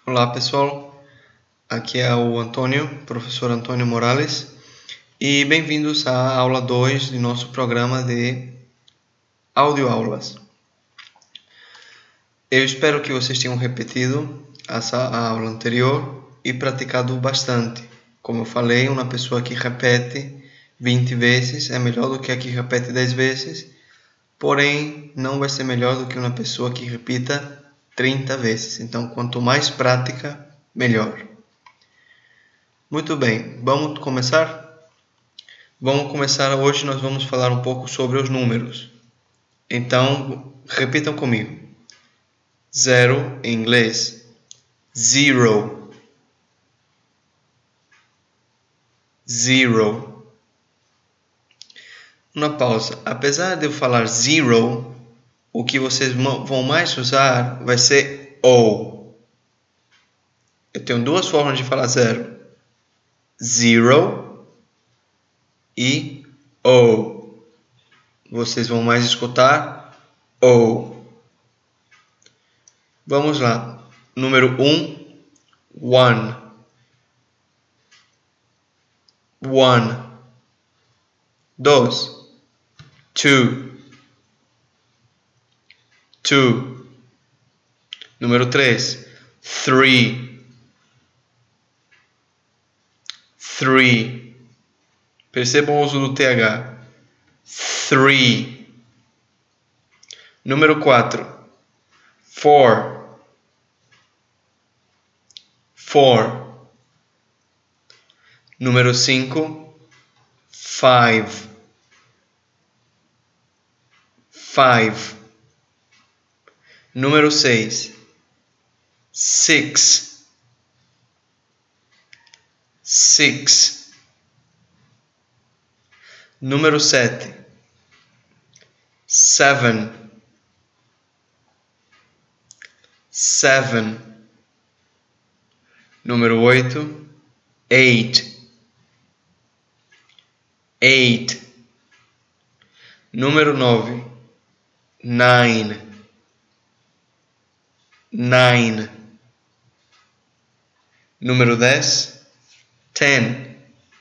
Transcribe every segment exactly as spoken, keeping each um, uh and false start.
Olá pessoal, aqui é o Antônio, professor Antônio Morales, e bem-vindos à aula dois de nosso programa de audioaulas. Eu espero que vocês tenham repetido essa aula anterior e praticado bastante. Como eu falei, uma pessoa que repete vinte vezes é melhor do que a que repete dez vezes, porém não vai ser melhor do que uma pessoa que repita trinta vezes. Então, quanto mais prática, melhor. Muito bem, vamos começar? Vamos começar hoje, nós vamos falar um pouco sobre os números. Então, repitam comigo. Zero em inglês. Zero. Zero. Uma pausa. Apesar de eu falar zero, o que vocês vão mais usar vai ser O. Eu tenho duas formas de falar zero. Zero e O. Vocês vão mais escutar O. Vamos lá. Número um, one. One. Dois, two. Two. Número três, three. Three. Percebam o uso do T H. Three. Número quatro, four. Four. Número cinco, five. Five. Número seis, six. Six. Número sete, seven. Seven. Número oito, eight. Eight. Número nove, nine. Nine. Número dez, ten.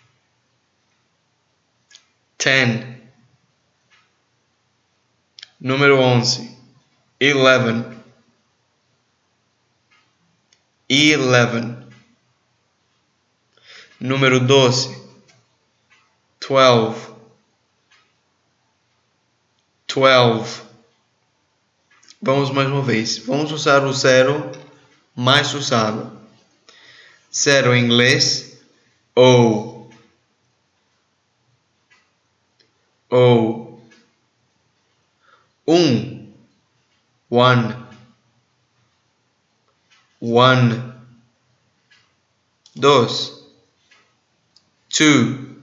Ten. Número onze, eleven. Eleven. Número doze, twelve. Twelve. Vamos mais uma vez. Vamos usar o zero mais usado. Zero em inglês, O. O. Um, one. One. Dois, two.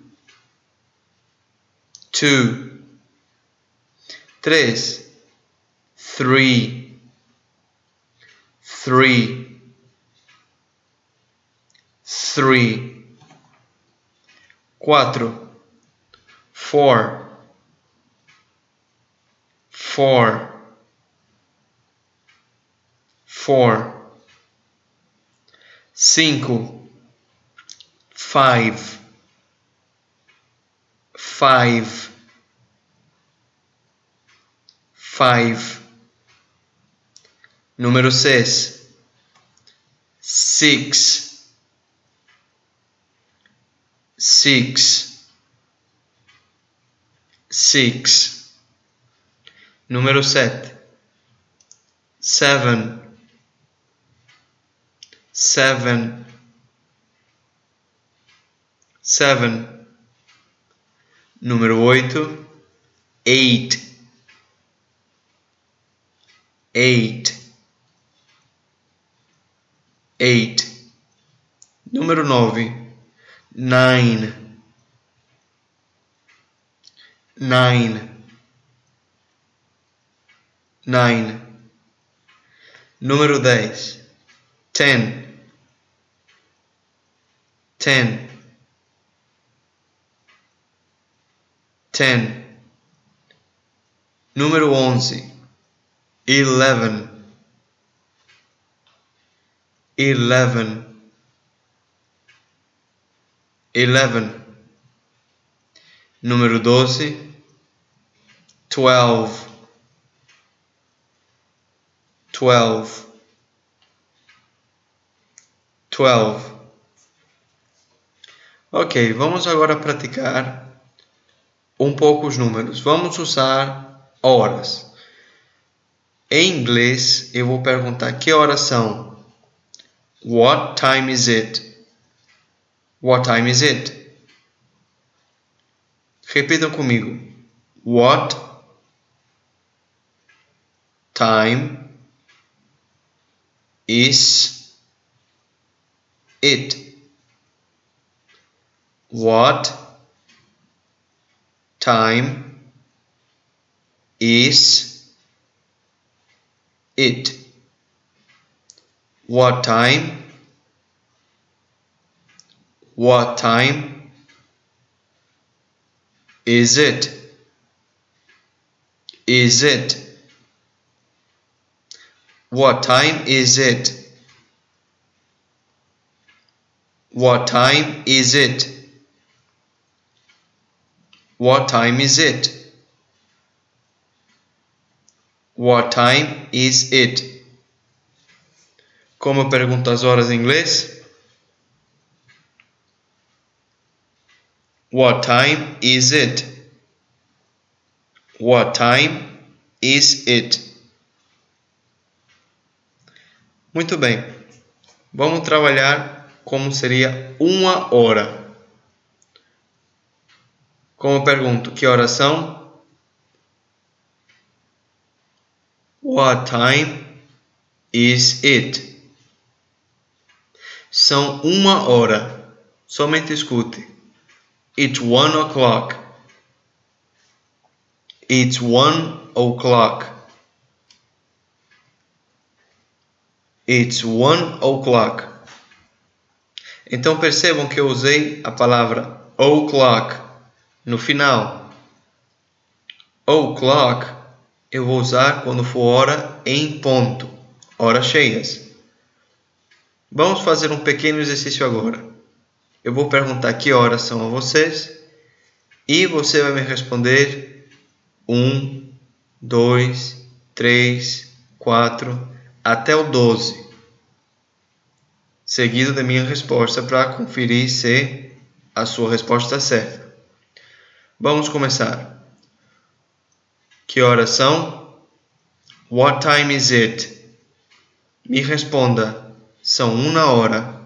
Two. Três, three. Three. Three. Quatro, four. Four. Four. Cinco, five. Five. Five. Número seis, six. Six. Six. Número sete, seven. Seven. Seven. Número oito, eight. Eight. Eight. Número nove, nine. Nine. Nine. Número dez, ten. Ten. Ten. Número onze, eleven. eleven, eleven. Número doze, twelve, twelve, twelve. Ok, vamos agora praticar um pouco os números. Vamos usar horas. Em inglês, eu vou perguntar que horas são. What time is it? What time is it? Repitam comigo. What time is it? What time is it? What time? What time is it? Is it? What time is it? What time is it? What time is it? What time is it? Como eu pergunto as horas em inglês? What time is it? What time is it? Muito bem. Vamos trabalhar como seria uma hora. Como eu pergunto, que horas são? What time is it? São uma hora. Somente escute. It's one o'clock. It's one o'clock. It's one o'clock. Então percebam que eu usei a palavra o'clock no final. O'clock eu vou usar quando for hora em ponto, horas cheias. Vamos fazer um pequeno exercício agora. Eu vou perguntar que horas são a vocês e você vai me responder um, dois, três, quatro, até o doze. Seguido da minha resposta para conferir se a sua resposta é certa. Vamos começar. Que horas são? What time is it? Me responda. São uma hora.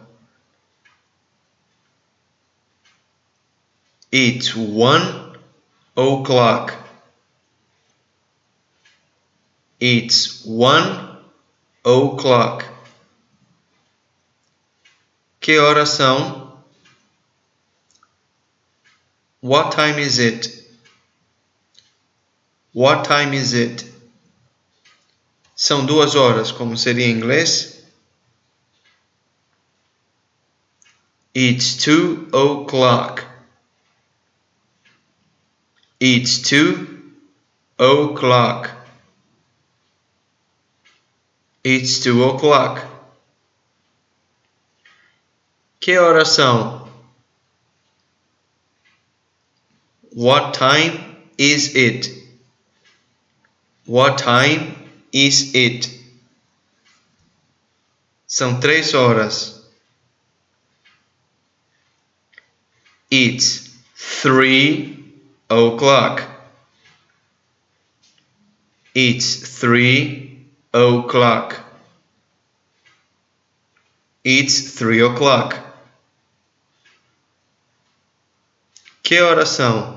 It's one o'clock. It's one o'clock. Que horas são? What time is it? What time is it? São duas horas, como seria em inglês? It's two o'clock. It's two o'clock. It's two o'clock. Que horas são? What time is it? What time is it? São três horas. It's three o'clock. It's three o'clock. It's three o'clock. Que horas são?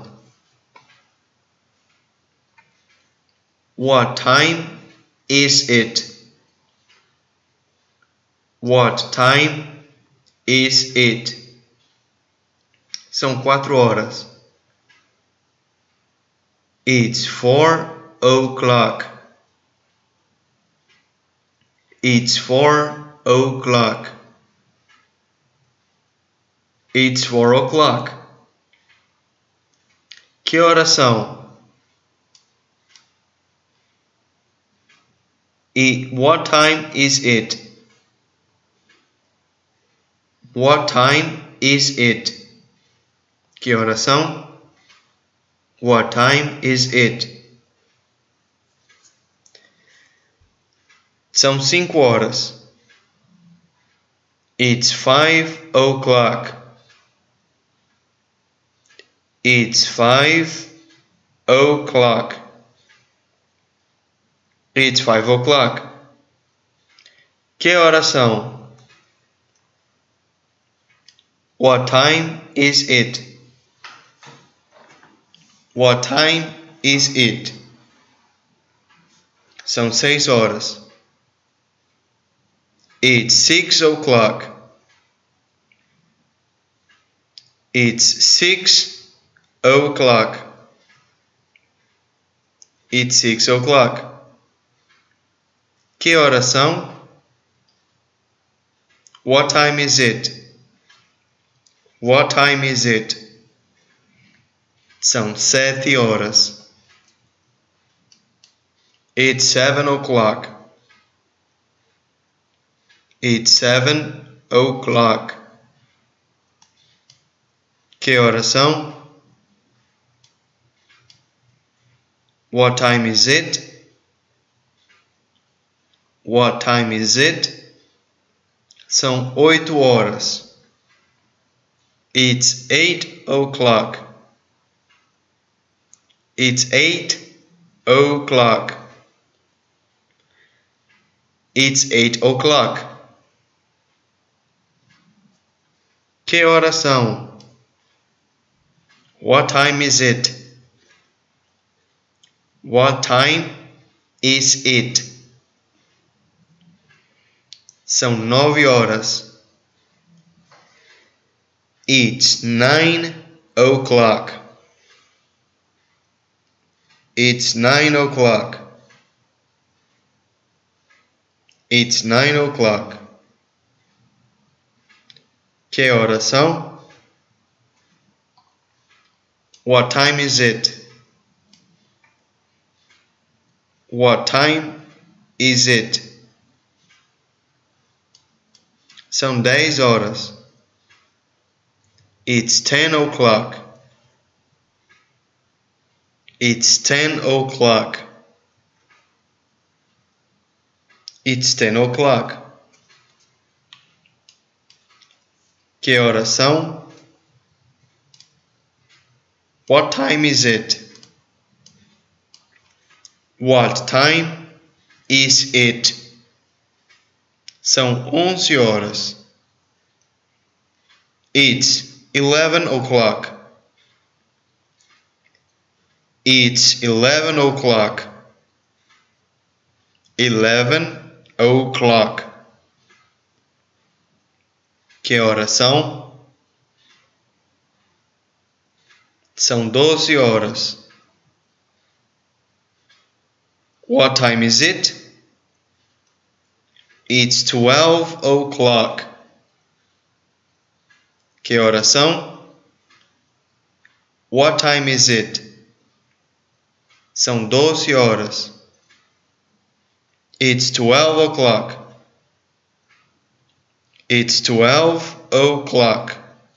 What time is it? What time is it? São quatro horas. It's four o'clock. It's four o'clock. It's four o'clock. Que horas são? E what time is it? What time is it? Que horas são? What time is it? São cinco horas. It's five o'clock. It's five o'clock. It's five o'clock. Que horas são? What time is it? What time is it? São seis horas. It's six o'clock. It's six o'clock. It's six o'clock. Que horas são? What time is it? What time is it? São sete horas. It's seven o'clock. It's seven o'clock. Que horas são? What time is it? What time is it? São oito horas. It's eight o'clock. It's eight o'clock. It's eight o'clock. Que horas são? What time is it? What time is it? São nove horas. It's nine o'clock. It's nine o'clock. It's nine o'clock. Que horas são? What time is it? What time is it? São dez horas. It's ten o'clock. It's ten o'clock. It's ten o'clock. Que horas são? What time is it? What time is it? São onze horas. It's eleven o'clock. It's eleven o'clock. Eleven o'clock. Que horas são? São doze horas. What time is it? It's twelve o'clock. Que horas são? What time is it? São doze horas. It's twelve o'clock. It's twelve o'clock.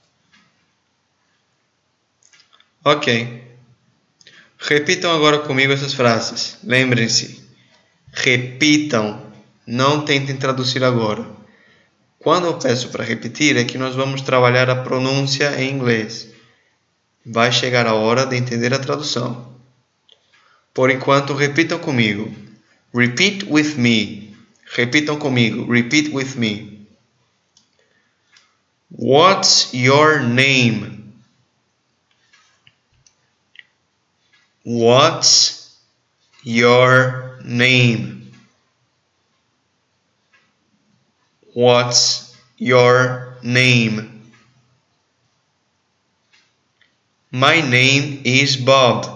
Ok. Repitam agora comigo essas frases. Lembrem-se. Repitam. Não tentem traduzir agora. Quando eu peço para repetir, é que nós vamos trabalhar a pronúncia em inglês. Vai chegar a hora de entender a tradução. Por enquanto, repitam comigo. Repeat with me. Repitam comigo. Repeat with me. What's your name? What's your name? What's your name? My name is Bob.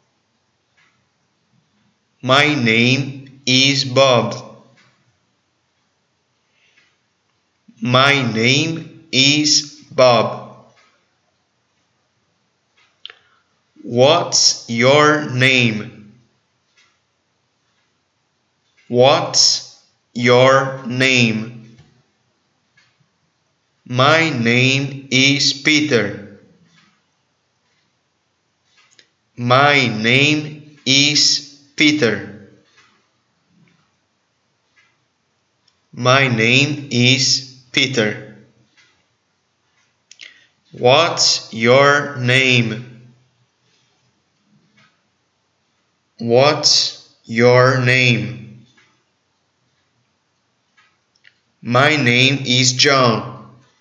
My name is Bob. My name is Bob. What's your name? What's your name? My name is Peter. My name is Peter. My name is Peter. What's your name? What's your name? My name is John.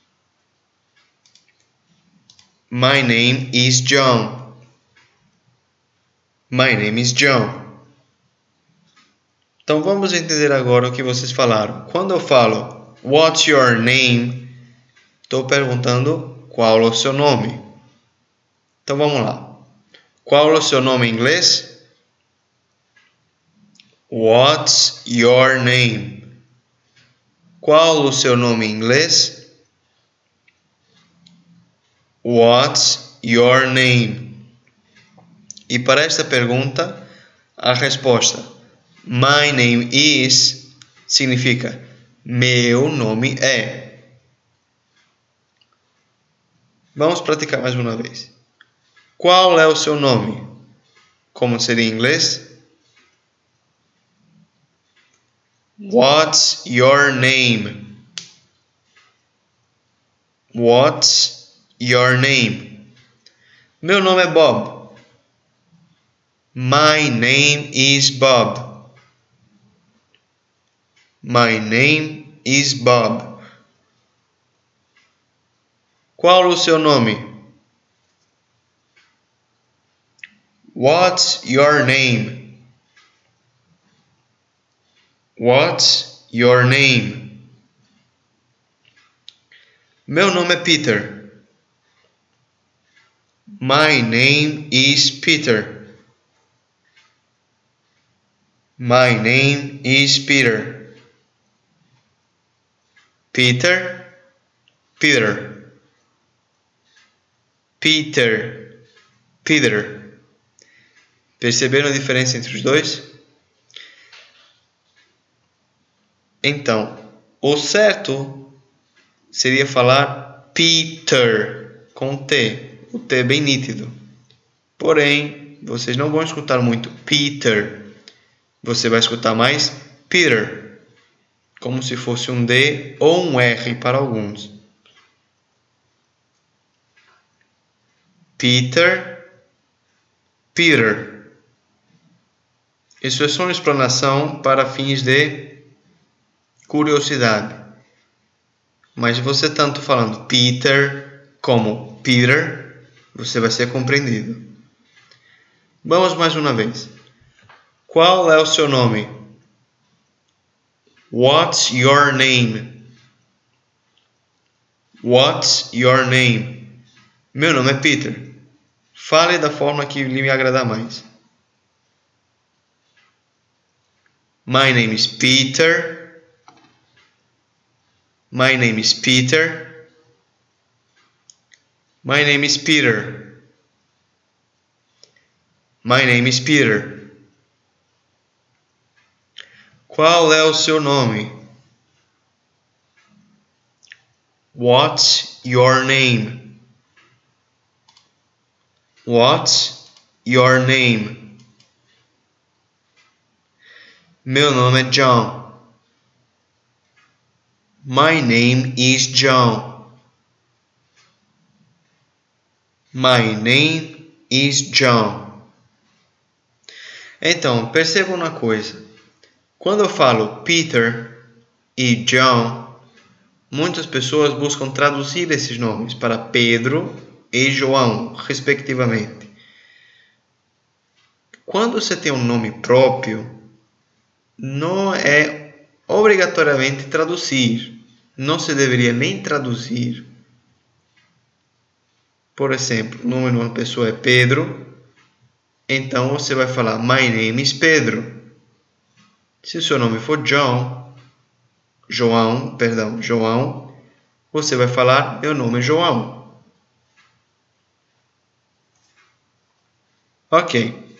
My name is John. My name is John. Então vamos entender agora o que vocês falaram. Quando eu falo What's your name? Estou perguntando qual é o seu nome. Então vamos lá. Qual é o seu nome em inglês? What's your name? Qual o seu nome em inglês? What's your name? E para esta pergunta, a resposta My name is significa meu nome é. Vamos praticar mais uma vez. Qual é o seu nome? Como seria em inglês? What's your name? What's your name? Meu nome é Bob. My name is Bob. My name is Bob. Qual o seu nome? What's your name? What's your name? Meu nome é Peter. My name is Peter. My name is Peter. Peter, Peter. Peter, Peter. Perceberam a diferença entre os dois? Então, o certo seria falar Peter com T. O T é bem nítido. Porém, vocês não vão escutar muito Peter. Você vai escutar mais Peter, como se fosse um D ou um R para alguns. Peter, Peter. Isso é só uma explanação para fins de curiosidade. Mas você tanto falando Peter como Peter, você vai ser compreendido. Vamos mais uma vez. Qual é o seu nome? What's your name? What's your name? Meu nome é Peter. Fale da forma que lhe me agradar mais. My name is Peter. My name is Peter. My name is Peter. My name is Peter. Qual é o seu nome? What's your name? What's your name? Meu nome é John. My name is John. My name is John. Então, percebam uma coisa. Quando eu falo Peter e John, muitas pessoas buscam traduzir esses nomes para Pedro e João, respectivamente. Quando você tem um nome próprio, não é obrigatoriamente traduzir. Não se deveria nem traduzir. Por exemplo, o nome de uma pessoa é Pedro, então você vai falar My name is Pedro. Se o seu nome for John, João, perdão, João, você vai falar meu nome é João. Ok.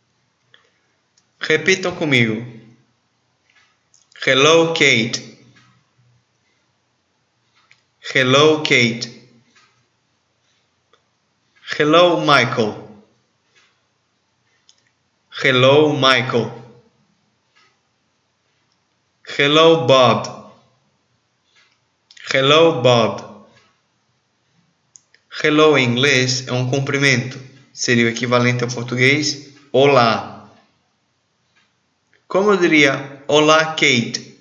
Repitam comigo. Hello, Kate. Hello, Kate. Hello, Michael. Hello, Michael. Hello, Bob. Hello, Bob. Hello em inglês é um cumprimento. Seria o equivalente ao português olá. Como eu diria olá, Kate?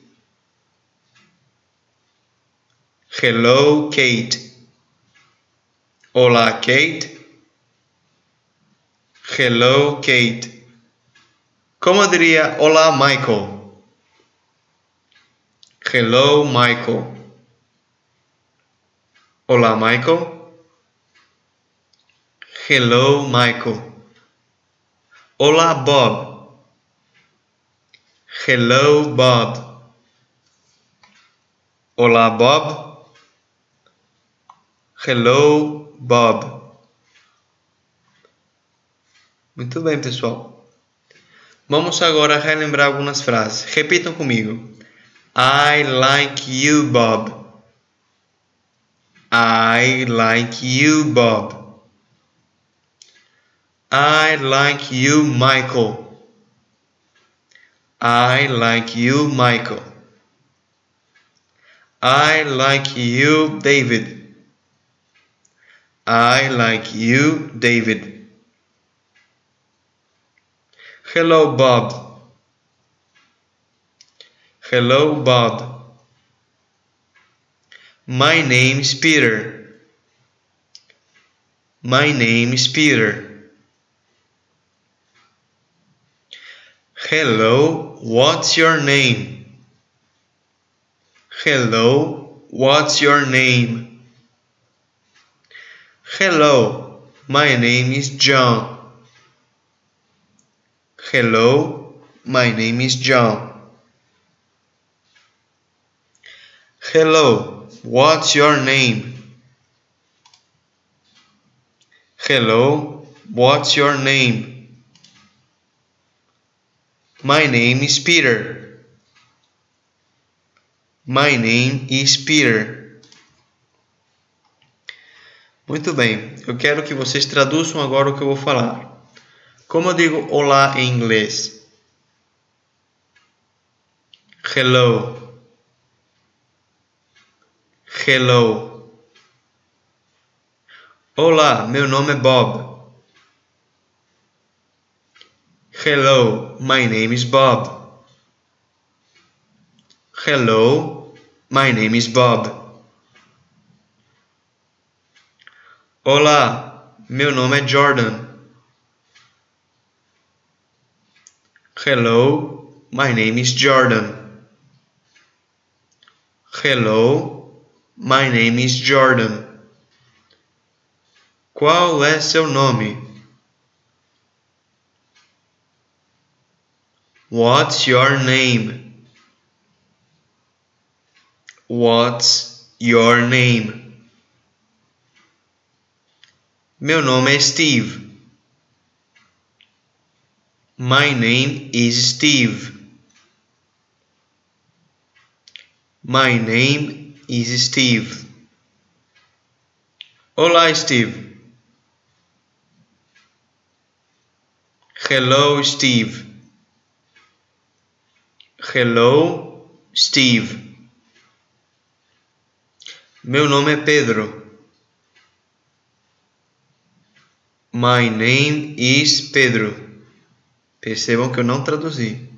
Hello, Kate. Olá, Kate. Hello, Kate. Como eu diria olá, Michael? Hello, Michael. Olá, Michael. Hello, Michael. Olá, Bob. Hello, Bob. Olá, Bob. Hello, Bob. Muito bem, pessoal. Vamos agora relembrar algumas frases. Repitam comigo. I like you, Bob. I like you, Bob. I like you, Michael. I like you, Michael. I like you, David. I like you, David. Hello, Bob. Hello, Bob. My name is Peter. My name is Peter. Hello, what's your name? Hello, what's your name? Hello, my name is John. Hello, my name is John. Hello, what's your name? Hello, what's your name? My name is Peter. My name is Peter. Muito bem, eu quero que vocês traduzam agora o que eu vou falar. Como eu digo olá em inglês? Hello. Hello. Olá, meu nome é Bob. Hello, my name is Bob. Hello, my name is Bob. Olá, meu nome é Jordan. Hello, my name is Jordan. Hello, my name is Jordan. Qual é seu nome? What's your name? What's your name? Meu nome é Steve. My name is Steve. My name is Steve. Olá, Steve. Hello, Steve. Hello, Steve. Meu nome é Pedro. My name is Pedro. Percebam que eu não traduzi.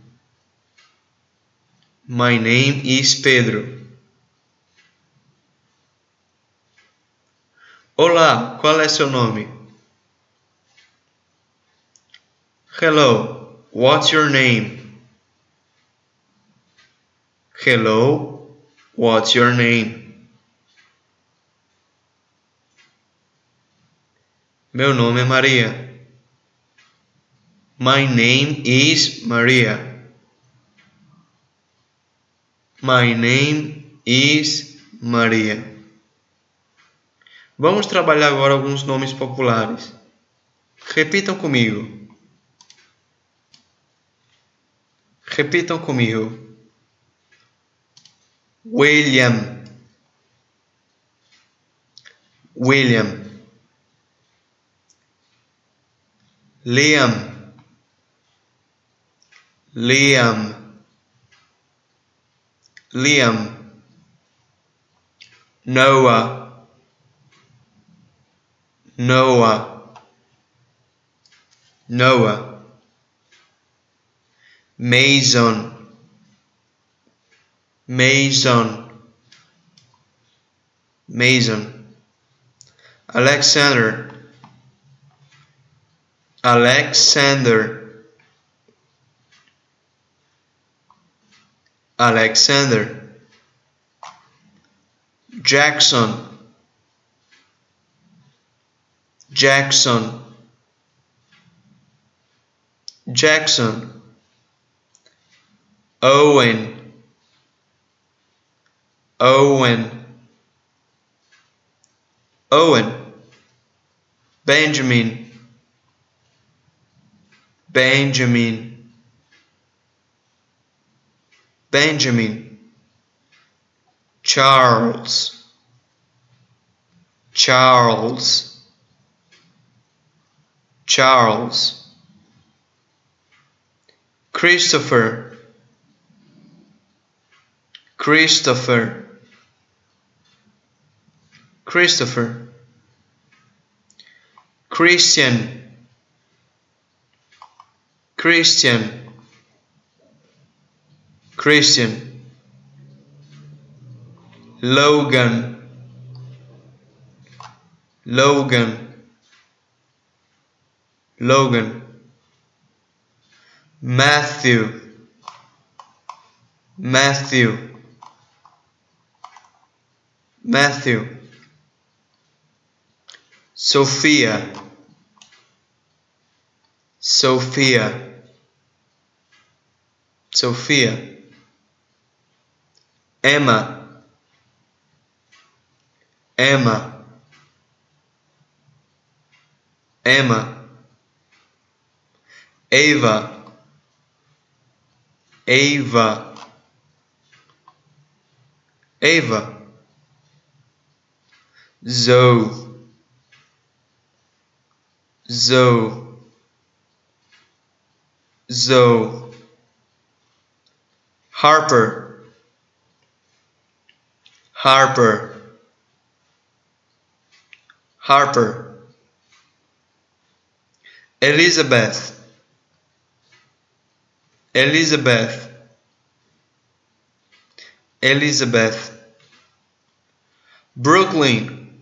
My name is Pedro. Olá, qual é seu nome? Hello, what's your name? Hello, what's your name? Meu nome é Maria. My name is Maria. My name is Maria. Vamos trabalhar agora alguns nomes populares. Repitam comigo. Repitam comigo. William. William, Liam, Liam, Liam, Noah, Noah, Noah, Mason, Mason, Mason, Alexander, Alexander, Alexander, Jackson, Jackson, Jackson, Owen, Owen, Owen, Benjamin, Benjamin, Benjamin, Charles, Charles, Charles, Christopher, Christopher, Christopher, Christian, Christian, Christian, Logan, Logan, Logan, Matthew, Matthew, Matthew, Sophia, Sophia, Sophia, Emma, Emma, Emma, Ava, Ava, Ava, Zoe, Zoe, Zoe, Harper, Harper, Harper, Elizabeth, Elizabeth, Elizabeth, Brooklyn,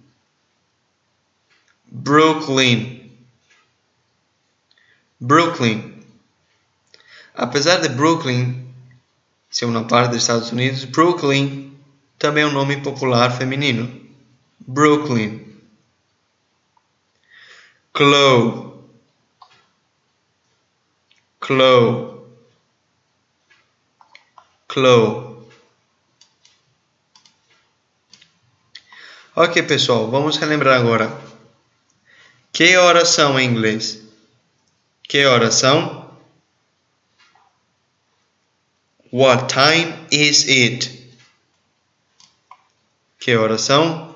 Brooklyn, Brooklyn. Apesar de Brooklyn ser uma parte dos Estados Unidos, Brooklyn também é um nome popular feminino. Brooklyn. Chloe, Chloe, Chloe. Ok, pessoal, vamos relembrar agora. Que horas são em inglês? Que horas são? What time is it? Que horas são?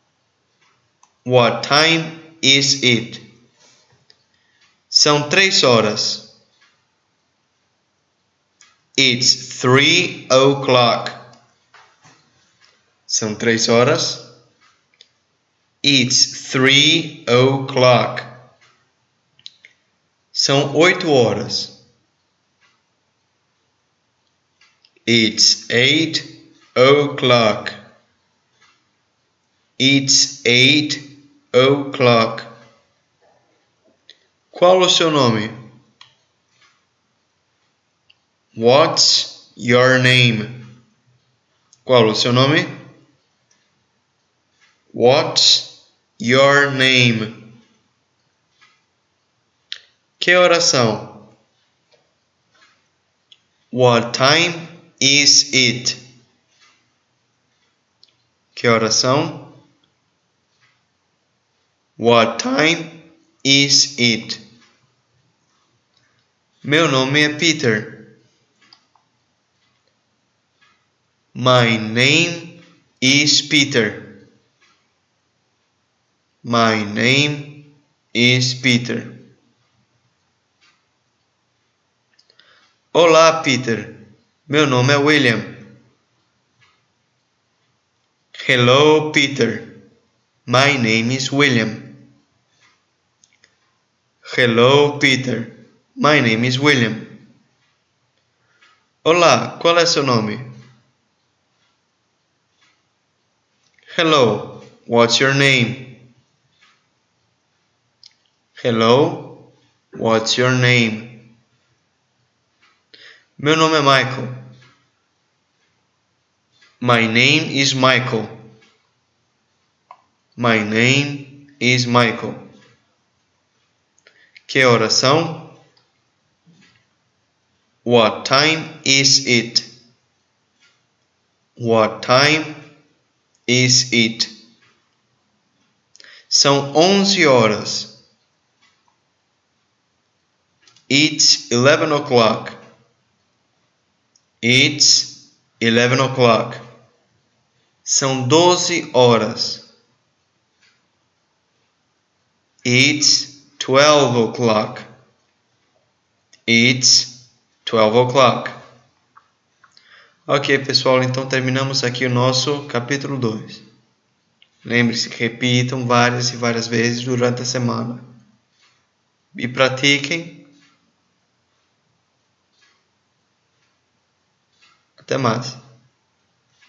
What time is it? São três horas. It's three o'clock. São três horas. It's three o'clock. São oito horas. It's eight o'clock. It's eight o'clock. Qual o seu nome? What's your name? Qual o seu nome? What's your name? Que horas são? What time is it? Que horas são? What time is it? Meu nome é Peter. My name is Peter. My name is Peter. Olá, Peter. Meu nome é William. Hello, Peter. My name is William. Hello, Peter. My name is William. Olá, qual é seu nome? Hello, what's your name? Hello, what's your name? Meu nome é Michael. My name is Michael. My name is Michael. Que horas são? What time is it? What time is it? São onze horas. It's eleven o'clock. It's eleven o'clock. São doze horas. It's twelve o'clock. It's twelve o'clock. Ok, pessoal, então terminamos aqui o nosso capítulo dois. Lembre-se que repitam várias e várias vezes durante a semana. E pratiquem. Até mais.